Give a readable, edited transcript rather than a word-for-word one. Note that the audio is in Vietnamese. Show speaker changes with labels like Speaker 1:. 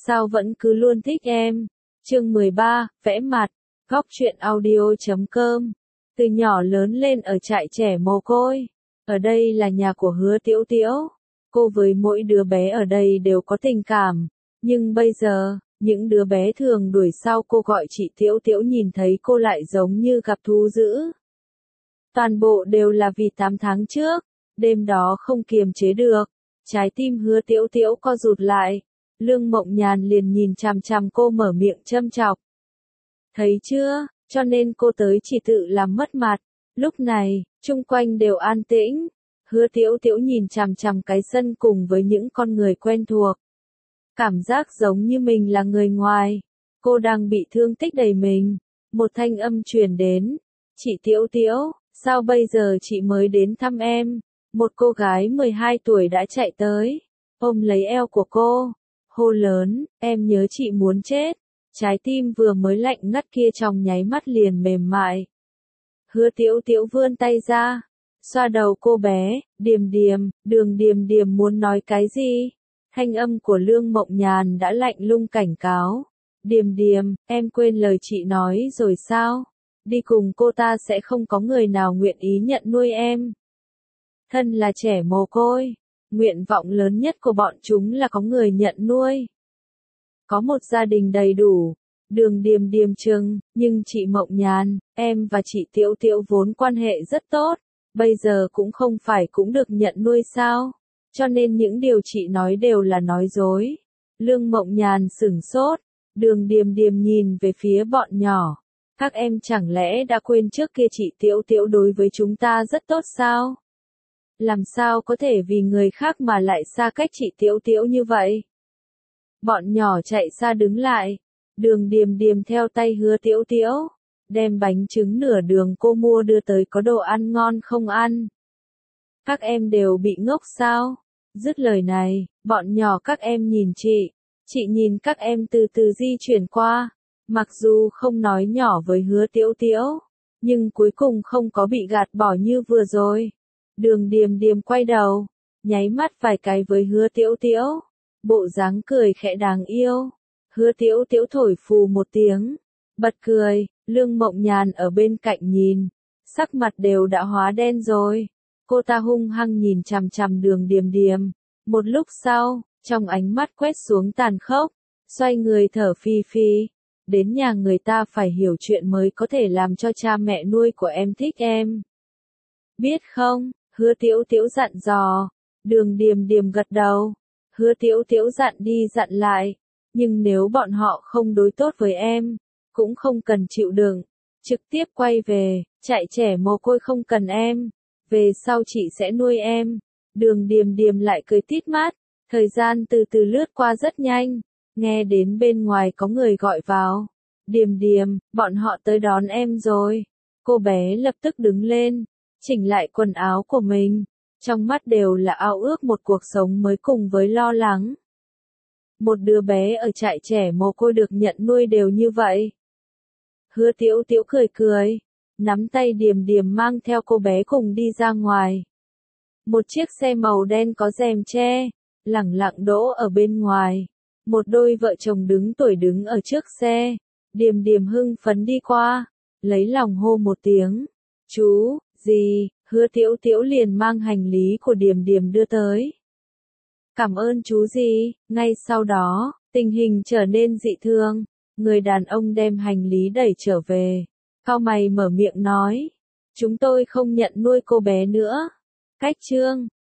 Speaker 1: sao vẫn cứ luôn thích em. Chương 13, vẽ mặt, góc truyện audio.com. Từ nhỏ lớn lên ở trại trẻ mồ côi. Ở đây là nhà của Hứa Tiểu Tiểu. Cô với mỗi đứa bé ở đây đều có tình cảm. Nhưng bây giờ, những đứa bé thường đuổi sau cô gọi chị Tiểu Tiểu nhìn thấy cô lại giống như gặp thú dữ. Toàn bộ đều là vì 8 tháng trước, đêm đó không kiềm chế được. Trái tim Hứa Tiểu Tiểu co rụt lại. Lương Mộng Nhàn liền nhìn chằm chằm cô mở miệng châm chọc. Thấy chưa, cho nên cô tới chỉ tự làm mất mặt. Lúc này, chung quanh đều an tĩnh. Hứa Tiểu Tiểu nhìn chằm chằm cái sân cùng với những con người quen thuộc. Cảm giác giống như mình là người ngoài. Cô đang bị thương tích đầy mình. Một thanh âm truyền đến. Chị Tiểu Tiểu, sao bây giờ chị mới đến thăm em? Một cô gái 12 tuổi đã chạy tới, ôm lấy eo của cô, hô lớn, em nhớ chị muốn chết. Trái tim vừa mới lạnh ngắt kia trong nháy mắt liền mềm mại. Hứa Tiểu Tiểu vươn tay ra, xoa đầu cô bé, Điềm Điềm, Đường Điềm Điềm muốn nói cái gì? Thanh âm của Lương Mộng Nhàn đã lạnh lùng cảnh cáo. Điềm Điềm, em quên lời chị nói rồi sao? Đi cùng cô ta sẽ không có người nào nguyện ý nhận nuôi em. Thân là trẻ mồ côi, nguyện vọng lớn nhất của bọn chúng là có người nhận nuôi. Có một gia đình đầy đủ. Đường Điềm Điềm chừng, nhưng chị Mộng Nhàn, em và chị Tiểu Tiểu vốn quan hệ rất tốt, bây giờ cũng không phải cũng được nhận nuôi sao? Cho nên những điều chị nói đều là nói dối. Lương Mộng Nhàn sửng sốt, Đường Điềm Điềm nhìn về phía bọn nhỏ. Các em chẳng lẽ đã quên trước kia chị Tiểu Tiểu đối với chúng ta rất tốt sao? Làm sao có thể vì người khác mà lại xa cách chị Tiểu Tiểu như vậy? Bọn nhỏ chạy xa đứng lại. Đường Điềm Điềm theo tay Hứa Tiểu Tiểu, đem bánh trứng nửa đường cô mua đưa tới có đồ ăn ngon không ăn. Các em đều bị ngốc sao? Dứt lời này, bọn nhỏ các em nhìn chị nhìn các em từ từ di chuyển qua. Mặc dù không nói nhỏ với Hứa Tiểu Tiểu, nhưng cuối cùng không có bị gạt bỏ như vừa rồi. Đường Điềm Điềm quay đầu, nháy mắt vài cái với Hứa Tiểu Tiểu, bộ dáng cười khẽ đáng yêu. Hứa Tiểu Tiểu thổi phù một tiếng, bật cười. Lương Mộng Nhàn ở bên cạnh nhìn, sắc mặt đều đã hóa đen rồi. Cô ta hung hăng nhìn chằm chằm Đường Điềm Điềm. Một lúc sau, trong ánh mắt quét xuống tàn khốc, xoay người thở phì phì. Đến nhà người ta phải hiểu chuyện mới có thể làm cho cha mẹ nuôi của em thích em. Biết không? Hứa Tiểu Tiểu dặn dò. Đường Điềm Điềm gật đầu. Hứa Tiểu Tiểu dặn đi dặn lại. Nhưng nếu bọn họ không đối tốt với em, cũng không cần chịu đựng. Trực tiếp quay về, chạy trẻ mồ côi không cần em. Về sau chị sẽ nuôi em. Đường Điềm Điềm lại cười tít mắt. Thời gian từ từ lướt qua rất nhanh. Nghe đến bên ngoài có người gọi vào. Điềm Điềm, bọn họ tới đón em rồi. Cô bé lập tức đứng lên, chỉnh lại quần áo của mình. Trong mắt đều là ao ước một cuộc sống mới cùng với lo lắng. Một đứa bé ở trại trẻ mồ côi được nhận nuôi đều như vậy. Hứa Tiểu Tiểu cười cười, nắm tay Điềm Điềm mang theo cô bé cùng đi ra ngoài. Một chiếc xe màu đen có rèm che, lẳng lặng đỗ ở bên ngoài. Một đôi vợ chồng đứng tuổi đứng ở trước xe. Điềm Điềm hưng phấn đi qua, lấy lòng hô một tiếng. Chú, gì? Hứa Tiểu Tiểu liền mang hành lý của Điềm Điềm đưa tới. Cảm ơn chú gì? Ngay sau đó, tình hình trở nên dị thường. Người đàn ông đem hành lý đẩy trở về. Cau mày mở miệng nói. Chúng tôi không nhận nuôi cô bé nữa. Cách chương.